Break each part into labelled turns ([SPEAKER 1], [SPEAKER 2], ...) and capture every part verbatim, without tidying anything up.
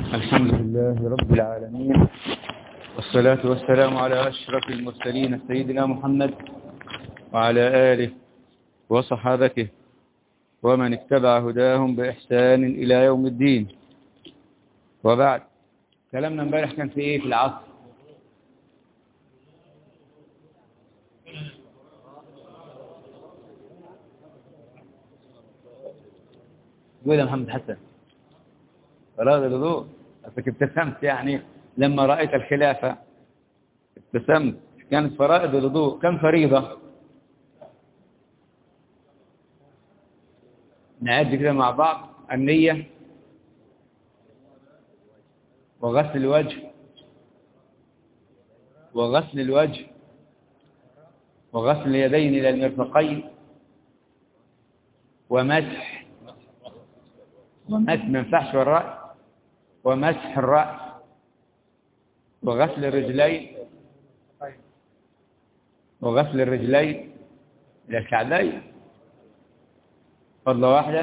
[SPEAKER 1] الحمد لله رب العالمين، والصلاة والسلام على أشرف المرسلين سيدنا محمد وعلى آله وصحابته ومن اتبع هداهم بإحسان إلى يوم الدين. وبعد، كلامنا امبارح كان في إيه؟ في العصر. قول يا محمد حسن. فرائض الوضوء، أنت ابتسمت يعني لما رأيت الخلافة، ابتسمت. كانت فرائض الوضوء كم فريضة؟ نعد كده مع بعض: النية، وغسل الوجه وغسل الوجه وغسل اليدين إلى المرفقين، ومسح ومسح ما ينفعش الرأس، ومسح الرأس، وغسل الرجلين وغسل الرجلين إلى الكعبين. فضلة واحدة: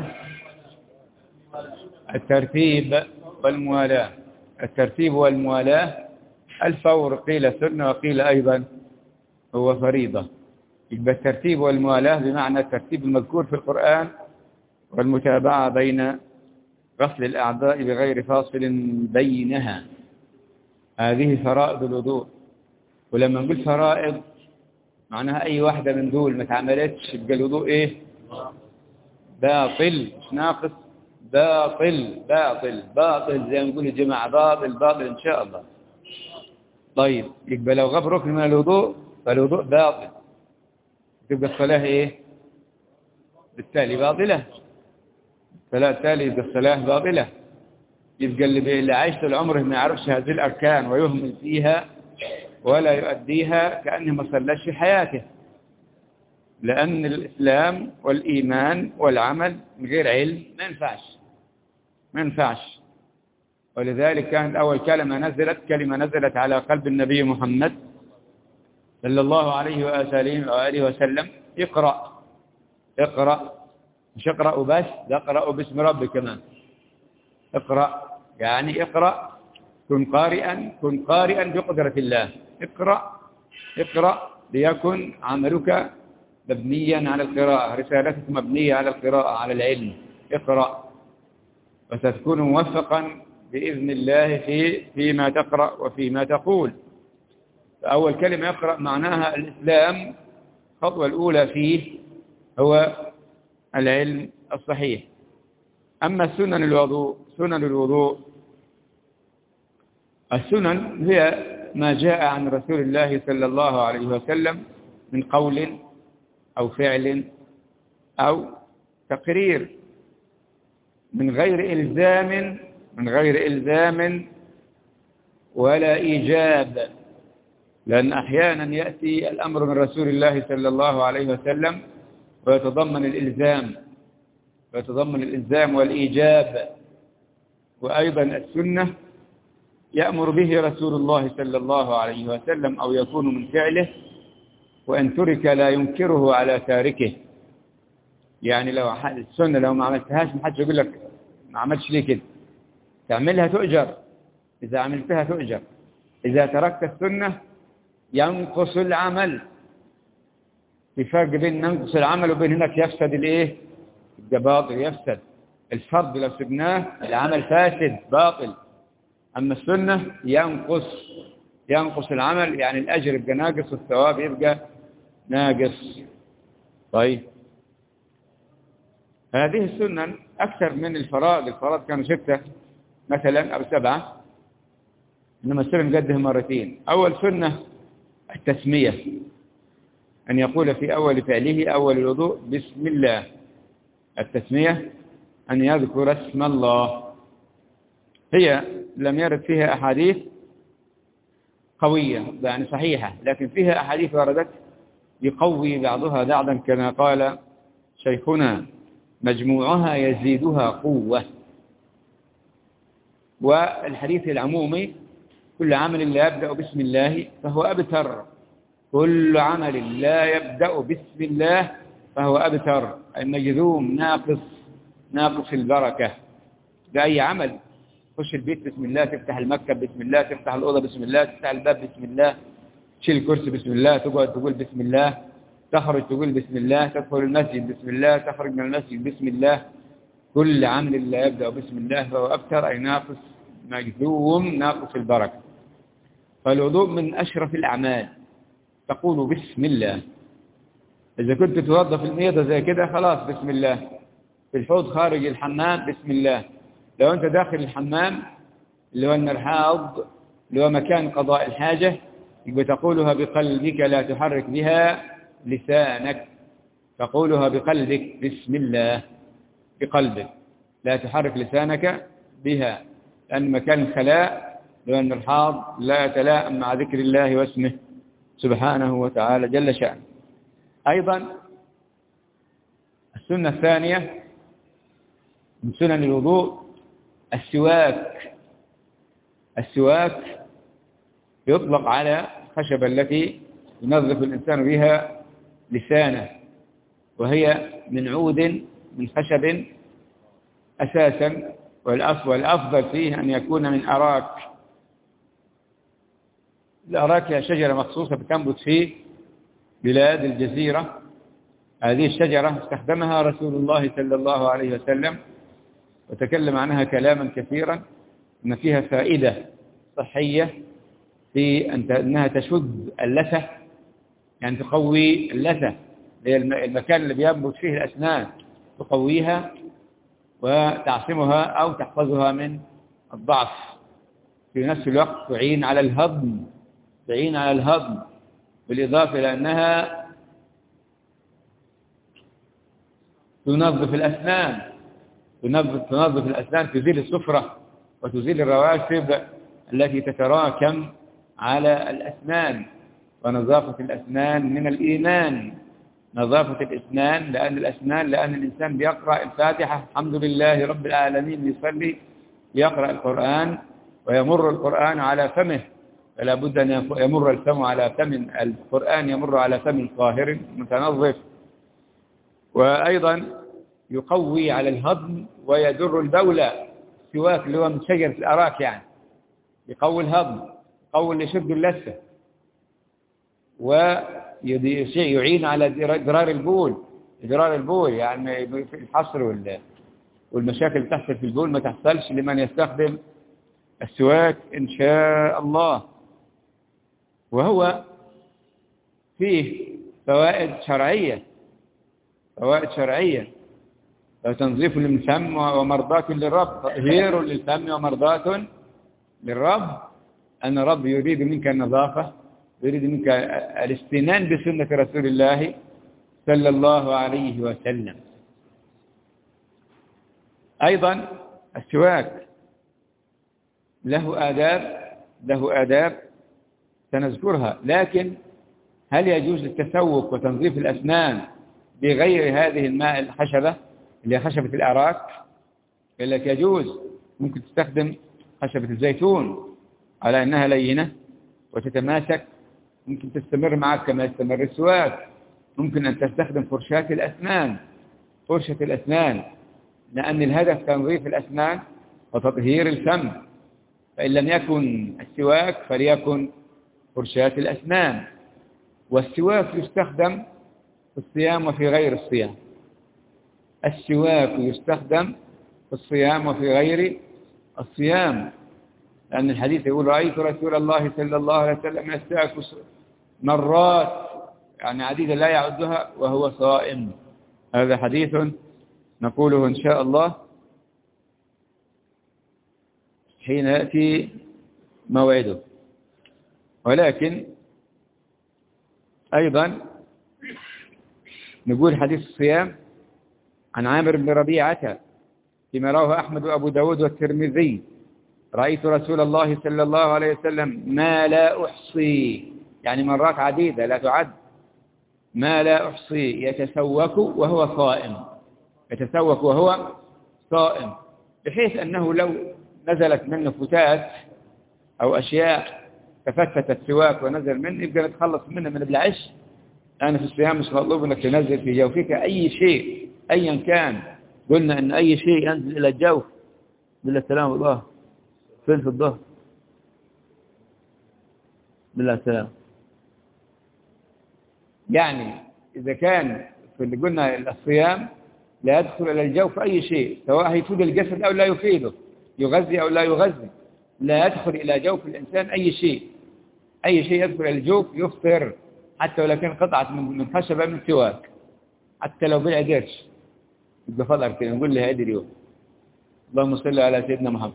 [SPEAKER 1] الترتيب والموالاة. الترتيب والموالاة، الفور قيل سنة وقيل أيضا هو فريضة. يبقى الترتيب والموالاة بمعنى الترتيب المذكور في القرآن، والمتابعة بين غسل الأعضاء بغير فاصل بينها. هذه فرائض الوضوء. ولما نقول فرائض معناها أي واحدة من دول ما تعملتش يبقى الوضوء إيه؟ باطل، مش ناقص، باطل باطل باطل، زي ما نقول الجماعة باطل باطل إن شاء الله. طيب، يبقى لو غاب ركن من الوضوء فالوضوء باطل، تبقى الصلاة إيه؟ بالتالي باطلة. الصلاة التالي يبقى الصلاة باطلة. يبقى اللي, اللي عايش طول عمره ما يعرفش هذه الأركان ويهمل فيها ولا يؤديها كأنه ما صلاش في حياته، لأن الإسلام والإيمان والعمل من غير علم ما ينفعش ما ينفعش. ولذلك كانت أول كلمة نزلت كلمة نزلت على قلب النبي محمد صلى الله عليه وآله وسلم: اقرأ اقرأ. مش اقرأ بس، ده اقرأ باسم ربك كمان. اقرأ يعني اقرأ، كن قارئا كن قارئا بقدرة الله. اقرأ اقرأ ليكن عملك مبنيا على القراءة، رسالتك مبنية على القراءة، على العلم. اقرأ وستكون موفقا بإذن الله في فيما تقرأ وفيما تقول. فأول كلمة اقرأ معناها الإسلام. الخطوة الأولى فيه هو العلم الصحيح. أما سنن الوضوء سنن الوضوء السنن هي ما جاء عن رسول الله صلى الله عليه وسلم من قول أو فعل أو تقرير، من غير إلزام من غير إلزام ولا إيجاب. لأن أحيانا يأتي الأمر من رسول الله صلى الله عليه وسلم ويتضمن الإلزام ويتضمن الإلزام والإيجاب. وأيضا السنة يأمر به رسول الله صلى الله عليه وسلم أو يكون من فعله، وأن ترك لا ينكره على تاركه. يعني لو السنة لو ما عملتهاش ما حدش يقول لك ما عملتش ليه كده، تعملها تؤجر، إذا عملتها تؤجر. إذا تركت السنة ينقص العمل. في فرق بين ينقص العمل وبين هناك يفسد الايه؟ الباطل يفسد. الفرض لو سبناه العمل فاسد باطل. أما السنة ينقص ينقص العمل، يعني الأجر يبقى ناقص والثواب يبقى ناقص. طيب، هذه السنة أكثر من الفرائض. الفرائض كانوا ستة مثلا أو سبعة، إنما السنة نقدها مرتين. أول سنة التسمية، أن يقول في أول فعله أول الوضوء بسم الله. التسمية أن يذكر اسم الله. هي لم يرد فيها أحاديث قوية يعني صحيحة، لكن فيها أحاديث وردت يقوي بعضها بعضا، كما قال شيخنا: مجموعها يزيدها قوة. والحديث العمومي: كل عمل لا يبدأ بسم الله فهو أبتر. كل عمل لا يبدأ بسم الله فهو أبتر، أي مجذوم، ناقص ناقص البركة. بأي عمل تخش البيت بسم الله، تفتح المكتب بسم الله، تفتح الأوضة بسم الله، تفتح الباب بسم الله، تشيل الكرسي بسم الله، تقعد تقول بسم الله، تخرج تقول بسم الله، تدخل المسجد بسم الله، تخرج من المسجد بسم الله. كل عمل لا يبدأ بسم الله فهو أبتر، أي ناقص مجذوم ناقص البركة. فالوضوء من أشرف الأعمال، تقول بسم الله. إذا كنت توظف الميضة زي كده خلاص بسم الله. في الحوض خارج الحمام بسم الله. لو أنت داخل الحمام اللي هو المرحاض اللي هو مكان قضاء الحاجة، يبقى تقولها بقلبك لا تحرك بها لسانك. تقولها بقلبك بسم الله، بقلبك لا تحرك لسانك بها، لأن مكان الخلاء اللي هو المرحاض لا يتلائم مع ذكر الله واسمه سبحانه وتعالى جل شأنه. أيضا السنة الثانية من سنن الوضوء السواك. السواك يطلق على الخشبة التي ينظف الإنسان بها لسانه، وهي من عود من خشب أساسا، والأفضل فيه أن يكون من أراك. الأراك هي شجرة مخصوصة بتنبت في بلاد الجزيرة. هذه الشجرة استخدمها رسول الله صلى الله عليه وسلم وتكلم عنها كلاما كثيرا، أن فيها فائدة صحية في أنها تشد اللثة، يعني تقوي اللثة، هي المكان اللي بينبت فيه الأسنان، تقويها وتعصمها أو تحفظها من الضعف. في نفس الوقت تعين على الهضم، تعين على الهضم، بالإضافة إلى أنها تنظف الأسنان، تنظف, تنظف الأسنان، تزيل السفرة وتزيل الرواسب التي تتراكم على الأسنان. ونظافة الأسنان من الإيمان، نظافة الأسنان، لأن الأسنان لأن الإنسان بيقرأ الفاتحة الحمد لله رب العالمين، يصلي يقرأ القرآن ويمر القرآن على فمه، فلا بد أن يمر الفم على فم، القرآن يمر على فم طاهر متنظف. وأيضا يقوي على الهضم ويدر البول. السواك اللي هو من شجرة الأراك يعني يقوي الهضم، يقوي اللي يشد اللثة، ويعين على إدرار البول. إدرار البول يعني في الحصر والمشاكل اللي تحصل في البول ما تحصلش لمن يستخدم السواك إن شاء الله. وهو فيه فوائد شرعية، فوائد شرعية، تنظيف للفم ومرضاة للرب، تطهير للفم ومرضاة للرب. أن الرب يريد منك النظافة، يريد منك الاستنان بسنة رسول الله صلى الله عليه وسلم. أيضا السواك له آداب، له آداب سنذكرها، لكن هل يجوز التسوق وتنظيف الأسنان بغير هذه الماء الخشبة اللي هي خشبة الأراك؟ قال لك يجوز. ممكن تستخدم خشبة الزيتون على أنها لينة وتتماسك، ممكن تستمر معك كما يستمر السواك. ممكن أن تستخدم فرشاة الأسنان، فرشة الأسنان، لأن الهدف تنظيف الأسنان وتطهير الفم. فإن لم يكن السواك فليكن فرشاة الأسنان. والسواك يستخدم في الصيام وفي غير الصيام. السواك يستخدم في الصيام وفي غير الصيام، لأن الحديث يقول رأيت رسول الله صلى الله عليه وسلم يستاك مرات يعني عديدة لا يعدها وهو صائم. هذا حديث نقوله إن شاء الله حين يأتي موعده. ولكن أيضا نقول حديث الصيام عن عامر بن ربيعة فيما رواه أحمد وأبو داود والترمذي: رأيت رسول الله صلى الله عليه وسلم ما لا أحصي، يعني مرات عديدة لا تعد، ما لا أحصي يتسوك وهو صائم، يتسوك وهو صائم، بحيث أنه لو نزلت منه فتات أو أشياء تفتت السواك ونزل منه يبقى نتخلص منه من العش. أنا في الصيام مش مطلوب أنك تنزل في جوفك أي شيء أيا كان. قلنا أن أي شيء ينزل إلى الجوف بالله سلام الله فين في الظهر؟ بالله السلام. يعني إذا كان في اللي قلنا الصيام لا يدخل إلى الجوف أي شيء، سواء هيفيد الجسد أو لا يفيده، يغذي أو لا يغذي، لا يدخل إلى جوف الإنسان أي شيء. أي شيء يدخل إلى الجوف يفطر، حتى ولو كان قطعة من خشبة من سواك، حتى لو بيع قرش يبقى فطر كده. نقول له هذه اليوم. اللهم صل على سيدنا محمد.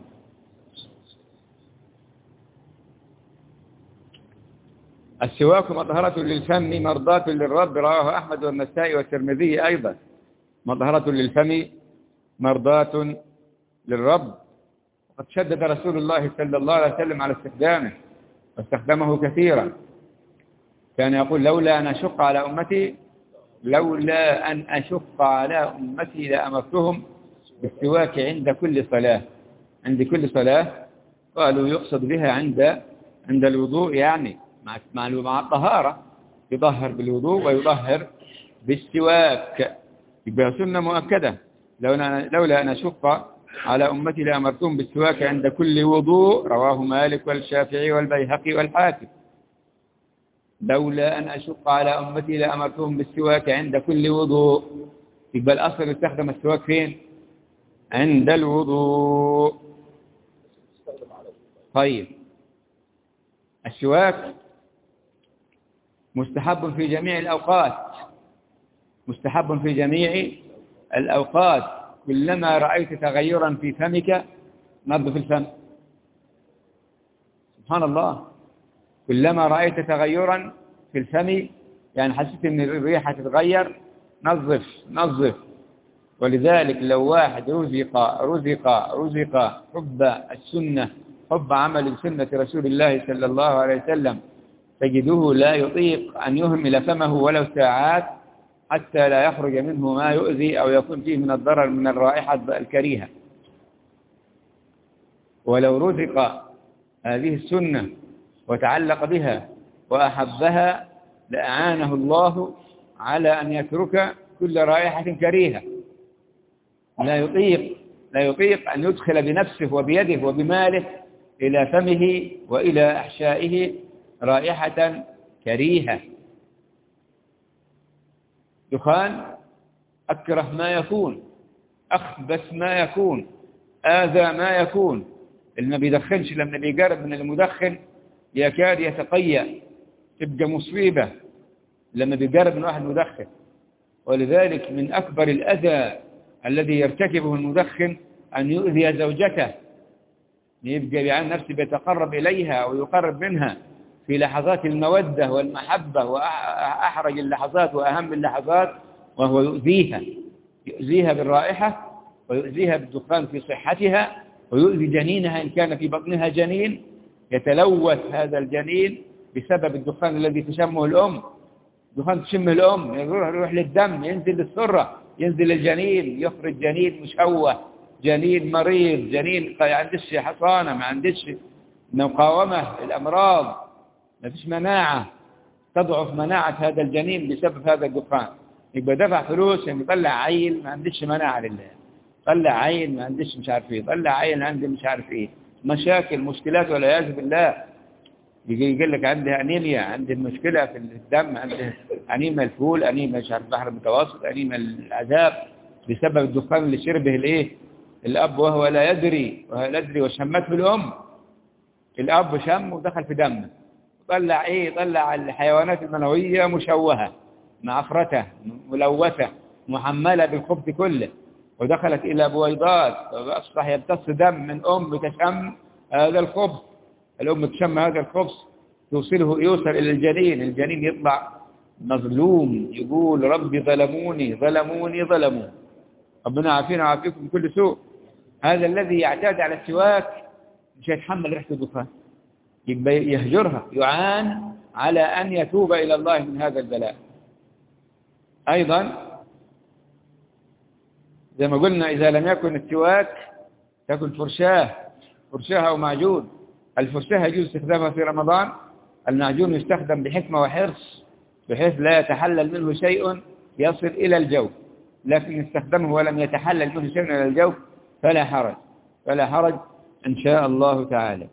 [SPEAKER 1] السواك مطهرة للفم مرضاة للرب، رواه أحمد والنسائي والترمذي أيضا. مطهرة للفم مرضاة للرب. وقد شدد رسول الله صلى الله عليه وسلم على استخدامه، واستخدمه كثيرا. كان يقول لولا أن أشق على أمتي لولا أن أشق على أمتي لأمرتهم بالسواك عند كل صلاة. عند كل صلاة قالوا يقصد بها عند عند الوضوء، يعني مع مع الطهارة، يطهر بالوضوء ويطهر بالسواك، يبقى سنة مؤكدة. لولا لولا أن أشق على أمتي لأمرتهم بالسواك عند كل وضوء، رواه مالك والشافعي والبيهقي والحاكم. لولا أن أشق على أمتي لأمرتهم بالسواك عند كل وضوء، يبقى الأصل يستخدم السواك فين؟ عند الوضوء. طيب، السواك مستحب في جميع الأوقات، مستحب في جميع الأوقات. كلما رأيت تغيرا في فمك نظف الفم. سبحان الله، كلما رأيت تغيرا في الفم، يعني حسيت ان الريحة تتغير، نظف نظف. ولذلك لو واحد رزق رزق رزق حب السنة، حب عمل سنة رسول الله صلى الله عليه وسلم، تجده لا يطيق أن يهمل فمه ولو ساعات حتى لا يخرج منه ما يؤذي أو يكون فيه من الضرر من الرائحة الكريهة. ولو رزق هذه السنة وتعلق بها وأحبها لأعانه الله على أن يترك كل رائحة كريهة. لا يطيق لا يطيق أن يدخل بنفسه وبيده وبماله إلى فمه وإلى أحشائه رائحة كريهة. دخان أكره ما يكون، أخبث ما يكون، آذى ما يكون. اللي ما بيدخنش لما بيقرب من المدخن يكاد يتقيأ، تبقى مصيبة لما بيقرب من واحد مدخن. ولذلك من أكبر الأذى الذي يرتكبه المدخن أن يؤذي زوجته، يبقى بعين نفسه بيتقرب إليها ويقرب منها في لحظات المودة والمحبة وأحرج اللحظات وأهم اللحظات، وهو يؤذيها يؤذيها بالرائحة، ويؤذيها بالدخان في صحتها، ويؤذي جنينها إن كان في بطنها جنين، يتلوث هذا الجنين بسبب الدخان الذي تشمه الأم. دخان تشمه الأم يروح, يروح للدم، ينزل للسرة، ينزل للجنين، يخرج جنين مشوه، جنين مريض، جنين ما عندش حصانة، ما عندش مقاومة الأمراض، ما فيش مناعة، تضعف مناعة هذا الجنين بسبب هذا الدخان. يبقى دفع فلوس يعني يطلع عيل ما عندش مناعة لله، طلع عيل ما عندش مش عارف ايه، طلع عيل عنده مش عارف ايه، مشاكل مشكلات والعياذ بالله. يجي يقول لك عندي انيميا، عندي مشكلة في الدم، عندي انيميا الفول، انيميا مش عارف بحر المتوسط، انيميا العذاب، بسبب الدخان اللي شربه الايه الاب وهو لا يدري وهو لا يدري وشمته الام. الاب شم ودخل في دمه، طلع ايه؟ طلع الحيوانات المنوية مشوهة معفرته ملوثة محملة بالخبث كله، ودخلت إلى بويضات، وأصبح يمتص دم من أم تشم هذا الخبث. الأم تشم هذا الخبث توصله يوصل إلى الجنين، الجنين يطلع مظلوم، يقول ربي ظلموني ظلموني ظلموني. ربنا عافينا وعافيكم من كل سوء. هذا الذي يعتاد على السواك مش يتحمل ريحة الدخان، يبقى يهجرها، يعان على أن يتوب إلى الله من هذا البلاء. أيضا زي ما قلنا إذا لم يكن السواك تكن فرشاه فرشاه أو معجون. الفرشاه يجوز استخدامها في رمضان، المعجون يستخدم بحكمة وحرص بحيث لا يتحلل منه شيء يصل إلى الجوف، لكن استخدمه ولم يتحلل منه شيء إلى الجوف فلا حرج فلا حرج إن شاء الله تعالى.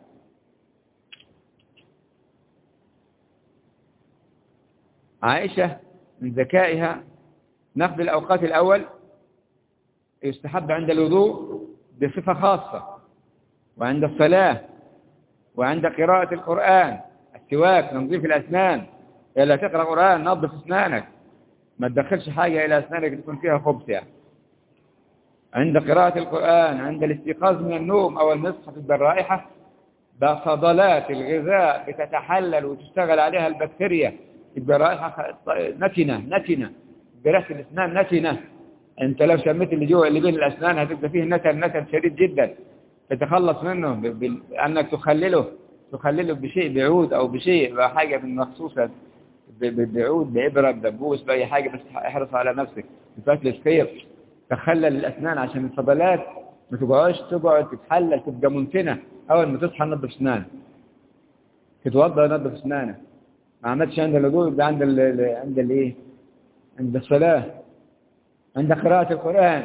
[SPEAKER 1] عائشة من ذكائها نقد الأوقات الأول يستحب عند الوضوء بصفة خاصة، وعند الصلاة، وعند قراءة القرآن، السواك، تنظيف الأسنان. إلا تقرأ قرآن نظف أسنانك، ما تدخلش حاجة إلى أسنانك تكون فيها خبث يعني. عند قراءة القرآن، عند الاستيقاظ من النوم أو المسح بالرائحة، بفضلات الغذاء بتتحلل وتشتغل عليها البكتيريا بالرائحة نتنة نتنة بريحة الأسنان نتنة. أنت لو شميت اللي جوه اللي بين الأسنان هتبقى فيه نتن نتن شديد جدا، تتخلص منه بأنك تخلله تخلله بشيء بعود أو بشيء بحاجة من مخصوصة، بعود بإبرة بدبوس بأي حاجة، بس احرص على نفسك بفتل السكير تخلل الأسنان عشان الفضلات ما تبقاش تقعد تتحلل تبقى منتنة. أول ما تصحى نظف أسنانك، تتوضأ نظف أسنانك. ما عملتش عند الوضوء يبقى عند ال عند الايه عند الصلاة، عند قراءة القرآن،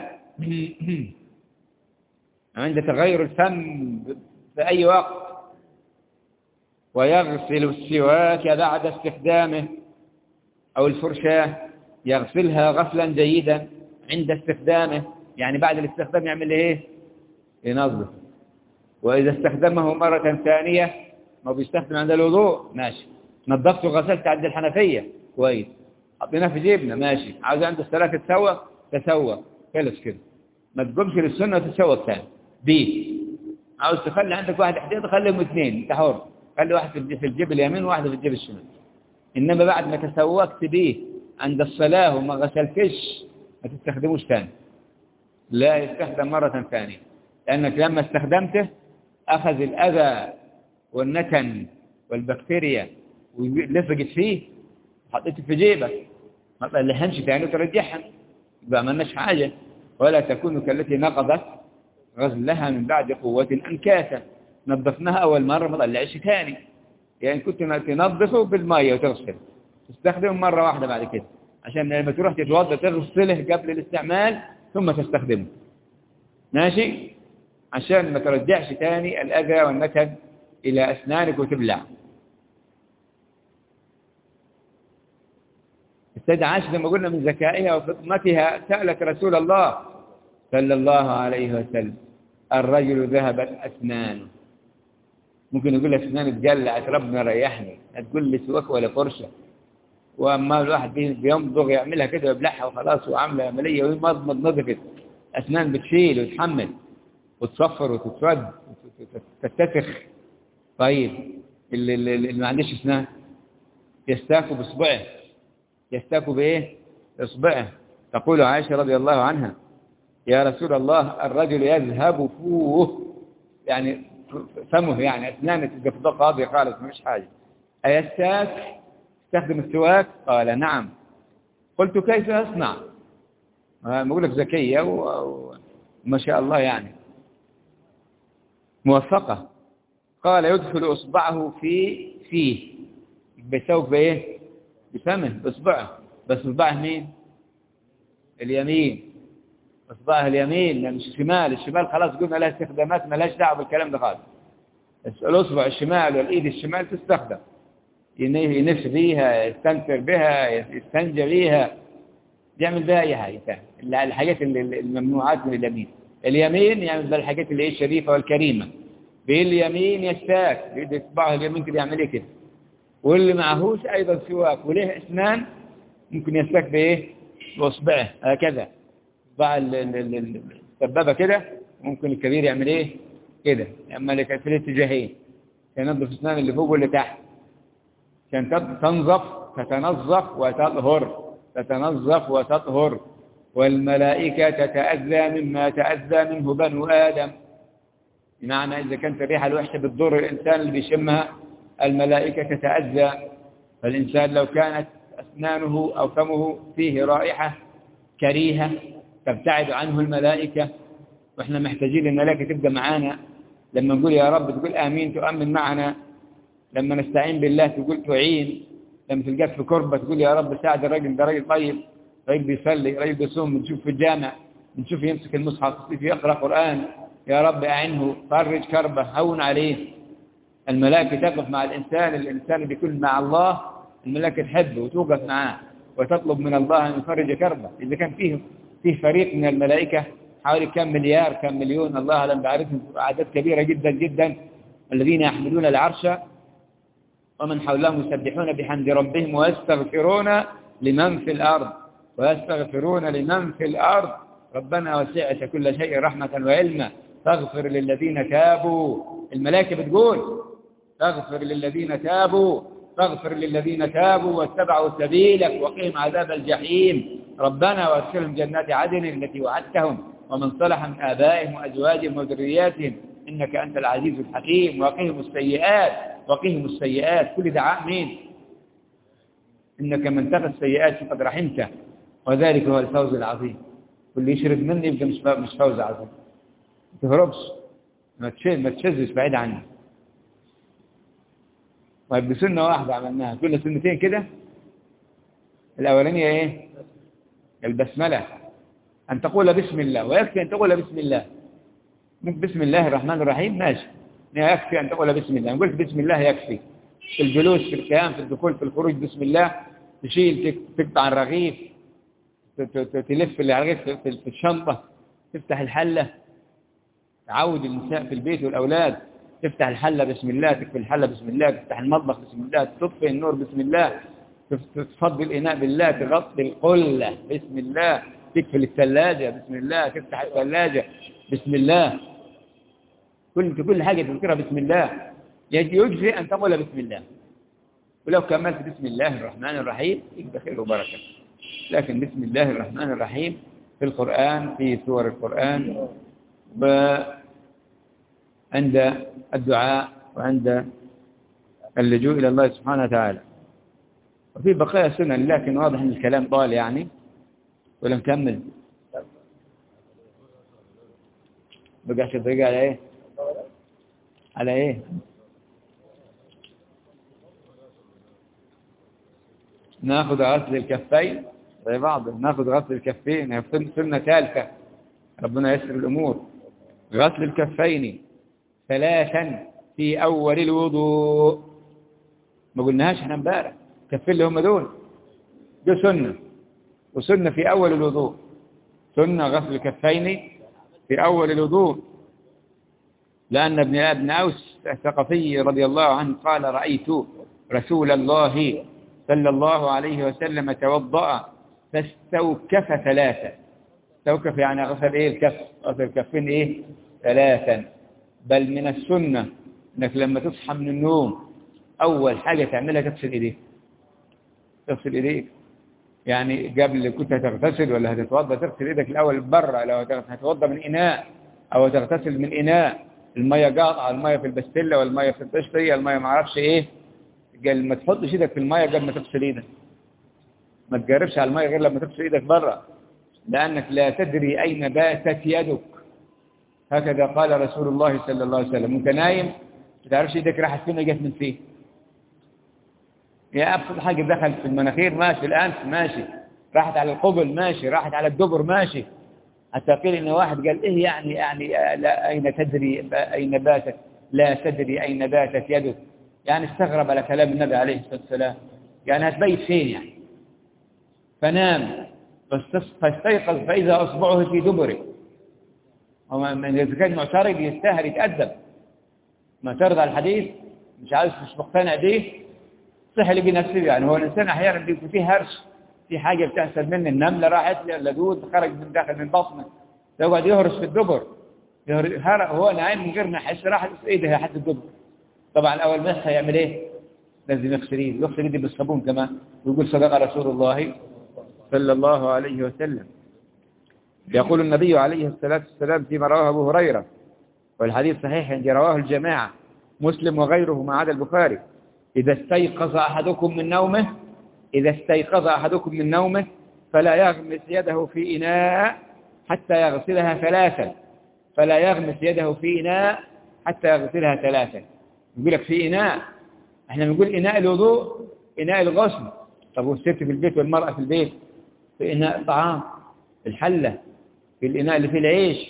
[SPEAKER 1] عند تغير الفم في أي وقت. ويغسل السواك بعد استخدامه أو الفرشاة، يغسلها غسلا جيدا عند استخدامه، يعني بعد الاستخدام يعمل ايه؟ ينظف. وإذا استخدمه مرة ثانية ما بيستخدم عند الوضوء ماشي، نظفته وغسلت عند الحنفية كويس، حطيناه في جيبنا ماشي، عاوز عند الصلاة تتسوى تسوى خلص كده، ما تقومش للسنة وتتسوى الثاني بيه. عاوز تخلي عندك واحد احتياطي خليهم اثنين، انت حر، خلي واحد في الجيب اليمين وواحد في الجيب الشمال. انما بعد ما تسوقت بيه عند الصلاة وما غسلتش ما تستخدموش ثاني، لا يستخدم مرة ثانية، لأنك لما استخدمته أخذ الأذى والنتن والبكتيريا ولفقت فيه حطيته في جيبك، ما تلحنش ثاني وترجعها، يبقى ما لناش حاجة. ولا تكون كالتي نقضت غزلها من بعد قوة أنكاثا، نظفناها أول مرة ما طلعش ثاني، يعني كنت تنظفه بالمية وتغسله، تستخدمه مرة واحدة بعد كده، عشان لما تروح تتوضا تغسله قبل الاستعمال ثم تستخدمه ماشي، عشان ما ترجعش ثاني الأذى والنتن إلى أسنانك وتبلع. السيدة عائشة لما قلنا من ذكائها وفطنتها سألت رسول الله صلى الله عليه وسلم: الرجل ذهبت أسنانه، ممكن يقول لك أسناني اتجلعت ربنا ريحني، هتقول لي سواك ولا فرشة، وأما الواحد بيمضغ يعملها كده ويبلعها وخلاص وعاملة عملية ويمضمض نظفت، أسنان بتشيل وتحمل وتصفر وتتسود وتتسخ. طيب اللي, اللي ما عنديش أسنان يستاكوا بإصبعه، يستاكوا بإيه؟ إصبعه. تقول عائشة رضي الله عنها: يا رسول الله الرجل يذهب فوه، يعني فمه، يعني أسنانه تبقى في ضغط قاضي خالص مش حاجة، أيستاك تستخدم السواك؟ قال: نعم. قلت: كيف أصنع؟ بقول لك ذكية وما شاء الله يعني موفقة. قال: يدخل إصبعه في فيه، بيسوق بإيه؟ بفمه بإصبعه، بس إصبعه مين؟ اليمين، إصبعه اليمين، لأن مش الشمال، الشمال خلاص قلنا لها استخدامات ما لهاش دعوة بالكلام ده خالص. الأصبع الشمال والإيد الشمال تستخدم، ينف بيها، يستنفر بها، يستنجى بيها، يعمل بها أي حاجة ثانية، الحاجات الممنوعات من اليمين. اليمين يعمل بها الحاجات اللي هي الشريفة والكريمة، باليمين يستاك، بيد إصبعه اليمين كده يعمل إيه كده. واللي معهوش أيضا سواك وله أسنان ممكن يستاك بإيه؟ بإصبعه هكذا، إصبع السبابة كده، ممكن الكبير يعمل إيه كده، أما اللي كان في الاتجاهين ينظف أسنان اللي فوق واللي تحت، عشان تنظف تتنظف وتطهر، تتنظف وتطهر. والملائكة تتأذى مما تأذى منه بنو آدم، بمعنى إذا كانت الريحة الوحشة بتضر الإنسان اللي بيشمها الملائكة تتأذى. فالإنسان لو كانت أسنانه أو فمه فيه رائحة كريهة تبتعد عنه الملائكة، وإحنا محتاجين الملائكة تبقى معانا. لما نقول يا رب تقول آمين تؤمن معنا، لما نستعين بالله تقول تعين، لما تلقاك في كربة تقول يا رب ساعد الراجل ده، راجل طيب، راجل بيصلي، راجل بيصوم، بنشوف في الجامع، بنشوف يمسك المصحف يقرأ قرآن، يا رب أعنه، فرج كربه، هون عليه. الملائكة تقف مع الإنسان، الإنسان اللي بيكون مع الله الملائكة تحبه وتوقف معاه وتطلب من الله أن يفرج كربه. إذا كان فيه فيه فريق من الملائكة حوالي كم مليار كم مليون، الله أعلم بعددهم، أعداد كبيرة جدا جدا، الذين يحملون العرش ومن حولهم يسبحون بحمد ربهم ويستغفرون لمن في الأرض ويستغفرون لمن في الأرض ربنا وسعت كل شيء رحمة وعلما فاغفر للذين تابوا. الملائكة بتقول فاغفر للذين تابوا، فاغفر للذين تابوا واتبعوا سبيلك وقهم عذاب الجحيم ربنا وادخلهم جنات عدن التي وعدتهم ومن صلح من آبائهم وأزواجهم وذرياتهم إنك أنت العزيز الحكيم وقهم السيئات، وقهم السيئات. كل دعاء مين؟ إنك من تقي السيئات فقد رحمته وذلك هو الفوز العظيم. واللي يشرب مني يبقى مش مش فوز عظيم. ما تهربش، ما تشذ ما تشذش بعيد عني. طيب بسنة واحدة عملناها، كل سنتين كده. الأولانية إيه؟ البسملة، أن تقول بسم الله، ويكفي أن تقول بسم الله. بسم الله الرحمن الرحيم ماشي، يكفي أن تقول بسم الله. قلت بسم الله يكفي. في الجلوس، في القيام، في الدخول، في الخروج بسم الله. تشيل، تقطع الرغيف، تلف الرغيف في الشنطة، تفتح الحلة. تعود النساء في البيت والأولاد تفتح الحلة بسم الله، تكفي الحلة بسم الله، تفتح المطبخ بسم الله، تطفئ النور بسم الله، تفضي الإناء بالله، تغطي القلة بسم الله، تقفل الثلاجة بسم الله، تفتح الثلاجة بسم الله. كل كل حاجة تذكرها بسم الله. يجزي أن تقول بسم الله، ولو كملت بسم الله الرحمن الرحيم يبقى خير وبركة. لكن بسم الله الرحمن الرحيم في القرآن، في سور القرآن، عند الدعاء وعند اللجوء إلى الله سبحانه وتعالى. وفي بقايا سنن، لكن واضح أن الكلام طال يعني، ولا نكمل؟ بقى عشر دقيقة على إيه؟ على إيه؟ ناخذ غسل الكفين زي بعض، ناخذ غسل الكفين، هي سنة ثالثة، ربنا يسر الأمور. غسل الكفين ثلاثا في أول الوضوء. ما قلناهاش احنا امبارح، كفين اللي هم دول دول سنة، وسنة في أول الوضوء. سنة غسل الكفين في أول الوضوء، لأن ابن ابن أوس الثقفي رضي الله عنه قال رأيت رسول الله صلى الله عليه وسلم توضأ فاستوكف ثلاثة. استوكف يعني غسل إيه الكف، غسل الكفين إيه ثلاثا. بل من السنة أنك لما تصحى من النوم أول حاجة تعملها تغسل إيديك، تغسل إيديك. يعني قبل كنت هتغتسل ولا هتتوضى تغسل إيدك الأول برا، لو هتتوضى من إناء أو تغتسل من إناء المية قاطعة، المية في البستلة والمية في الطشطية، المية ما اعرفش إيه، قال ما تحطش إيدك في المية قبل ما تغسل إيدك، ما تجربش على المية غير لما تغسل إيدك برا، لأنك لا تدري أين باتت يدك. هكذا قال رسول الله صلى الله عليه وسلم. وانت نايم ما تعرفش إيدك راحت فين وجت من فين. يا أبسط حاجة دخلت في المناخير ماشي، الأنف ماشي، راحت على القبل ماشي، راحت على الدبر ماشي. حتى قيل إن واحد قال إيه يعني يعني لا أين تدري أين باتت، لا تدري أين باتت يدك، يعني استغرب على كلام النبي عليه الصلاة والسلام، يعني هتبيت فين يعني. فنام فاستيقظ فإذا أصبعه في دبره. إذا كان معترض يستاهل يتأدب، معترض على الحديث مش عايز، مش مقتنع به، صحي بنفسه. يعني هو الإنسان أحيانا بيكون فيه هرش، في حاجة بتحصل منه، النملة راحت ولا دود خرج من داخل من بطنه، يقعد يهرش في الدبر، هو نايم من غير ما يحس راحت ايده حتى الدبر. طبعا أول ما يصحى يعمل إيه؟ لازم يغسل ايده، يغسل ايده بالصابون كمان. ويقول صدق رسول الله صلى الله عليه وسلم. يقول النبي عليه الصلاة والسلام فيما رواه أبو هريرة، والحديث صحيح عند رواه الجماعة مسلم وغيره ما عدا البخاري: إذا استيقظ أحدكم من نومه إذا استيقظ أحدكم من نومه فلا يغمس يده في إناء حتى يغسلها ثلاثا فلا يغمس يده في إناء حتى يغسلها ثلاثا. يقول لك في إناء، احنا بنقول إناء الوضوء، إناء الغسل. طب والست في البيت والمرأة في البيت في إناء الطعام، في الحلة، في الإناء اللي فيه العيش،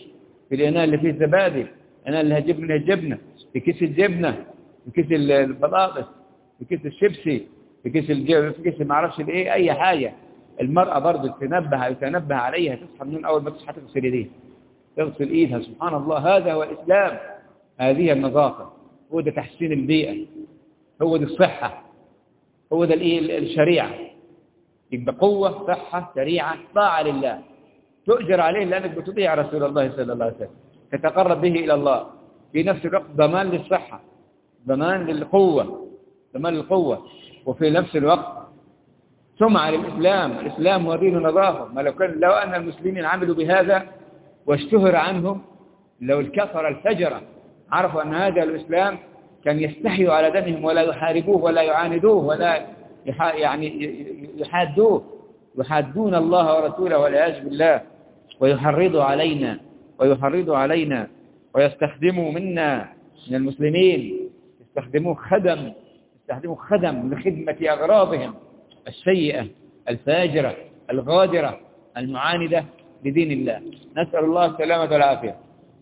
[SPEAKER 1] في الإناء اللي فيه زبادي، الإناء اللي هجيب منها الجبنة، في كيس الجبنة، في كيس البطاطس، في كيس الشيبسي، في كيس الجبنة، في كيس ما اعرفش الايه، أي حاجة. المرأة برضه تنبه يتنبه عليها، تصحى من أول ما تصحى تغسل يديها، تغسل إيدها. سبحان الله، هذا هو الإسلام، هذه النظافة، هو ده تحسين البيئة، هو ده الصحة، هو ده الايه الشريعة. يبقى قوة، صحة، شريعة، طاعة لله، تؤجر عليه لأنك بتطيع رسول الله صلى الله عليه وسلم، تتقرب به إلى الله. في نفس الوقت ضمان للصحة، ضمان للقوة، ضمان للقوة، وفي نفس الوقت سمعة للإسلام. الإسلام هو دين نظافة. ما لو كان لو أن المسلمين عملوا بهذا واشتهر عنهم، لو الكفر الفجرة عرفوا أن هذا الإسلام، كان يستحيوا على دمهم ولا يحاربوه ولا يعاندوه ولا يعني يحادوه، يحادون الله ورسوله والعياذ بالله، ويحرضوا علينا ويحرضوا علينا ويستخدموا منا من المسلمين، يستخدموا خدم يستخدموا خدم لخدمة أغراضهم السيئة الفاجرة الغادرة المعاندة لدين الله. نسأل الله السلامة والعافية.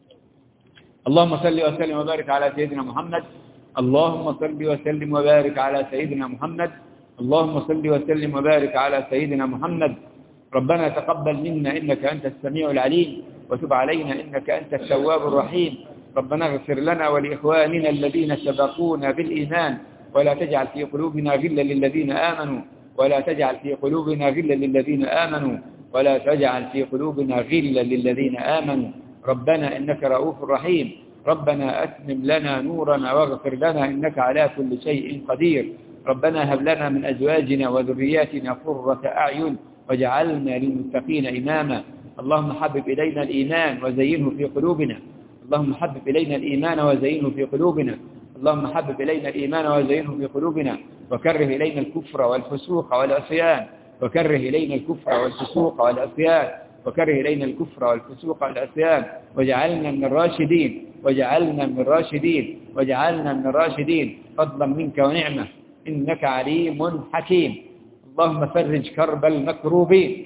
[SPEAKER 1] اللهم صل وسلم وبارك على سيدنا محمد. اللهم صل وسلم وبارك على سيدنا محمد. اللهم صل وسلم وبارك على سيدنا محمد. ربنا تقبل منا إنك أنت السميع العليم، وتب علينا إنك أنت التواب الرحيم. ربنا اغفر لنا ولإخواننا الذين سبقونا بالإيمان، ولا تجعل في قلوبنا غلا للذين آمنوا ولا تجعل في قلوبنا غلا للذين آمنوا ولا تجعل في قلوبنا غلا للذين آمنوا. ربنا إنك رؤوف رحيم. ربنا أتمم لنا نورنا واغفر لنا إنك على كل شيء قدير. ربنا هب لنا من أزواجنا وذرياتنا قرة أعين وجعلنا للمتقين إماما. اللهم حبب إلينا الإيمان وزينه في قلوبنا. اللهم حبب إلينا الإيمان وزينه في قلوبنا. اللهم حبب إلينا الإيمان وزينه في قلوبنا، وكره إلينا الكفر والفسوق والعصيان وكره إلينا الكفر والفسوق والعصيان وكره إلينا الكفر والفسوق والعصيان واجعلنا من الراشدين واجعلنا من الراشدين واجعلنا من الراشدين فضلا منك ونعمة، إنك عليم حكيم. اللهم فرج كرب المكروبين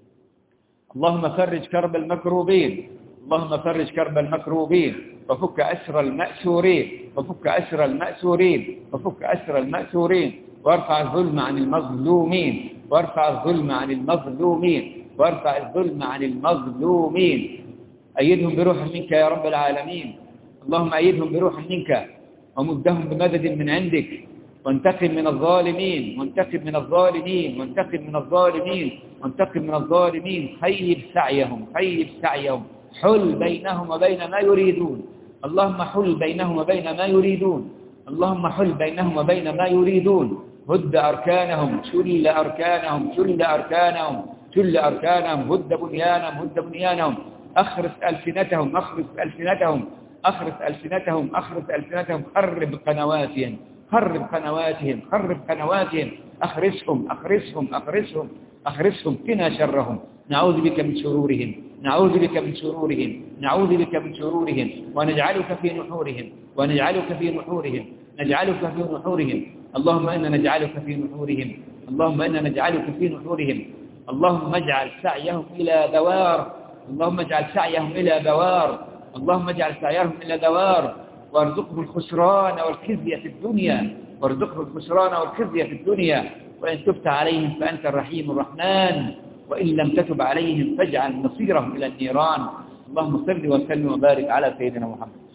[SPEAKER 1] اللهم فرج كرب المكروبين اللهم فرج كرب المكروبين وفك أسر المأسورين وفك أسر المأسورين وفك أسر المأسورين وارفع الظلم عن المظلومين وارفع الظلم عن المظلومين وارفع الظلم عن المظلومين. أيدهم بروح منك يا رب العالمين. اللهم أيدهم بروح منك ومدهم بمدد من عندك، وانتقم من الظالمين وانتقم من الظالمين وانتقم من الظالمين وانتقم من الظالمين. خيب سعيهم خيب سعيهم حل بينهم وبين ما يريدون. اللهم حل بينهم وبين ما يريدون. اللهم حل بينهم وبين ما يريدون. هد أركانهم شل أركانهم شل أركانهم شل أركانهم هد بنيانهم هد بنيانهم. أخرس ألسنتهم أخرس ألسنتهم أخرس ألسنتهم أخرس ألسنتهم خرب قنواتهم خرب قنواتهم خرب قنواتهم أخرسهم أخرسهم أخرسهم أخرسهم قنا شرهم. نعوذ بك من شرورهم نعوذ بك من شرورهم نعوذ بك من شرورهم ونجعلك في نحورهم ونجعلك في نحورهم نجعلك في نحورهم. اللهم إنا نجعلك في نحورهم اللهم إنا نجعلك في نحورهم. اللهم اجعل سعيهم إلى دوار اللهم اجعل سعيهم إلى دوار اللهم اجعل سعيهم إلى دوار وارزقهم الخسران والخزي في الدنيا وارزقهم الخسران والخزي في الدنيا. وإن تبت عليهم فأنت الرحيم الرحمن، وإن لم تتب عليهم فاجعل مصيرهم إلى النيران. اللهم صل وسلم وبارك على سيدنا محمد.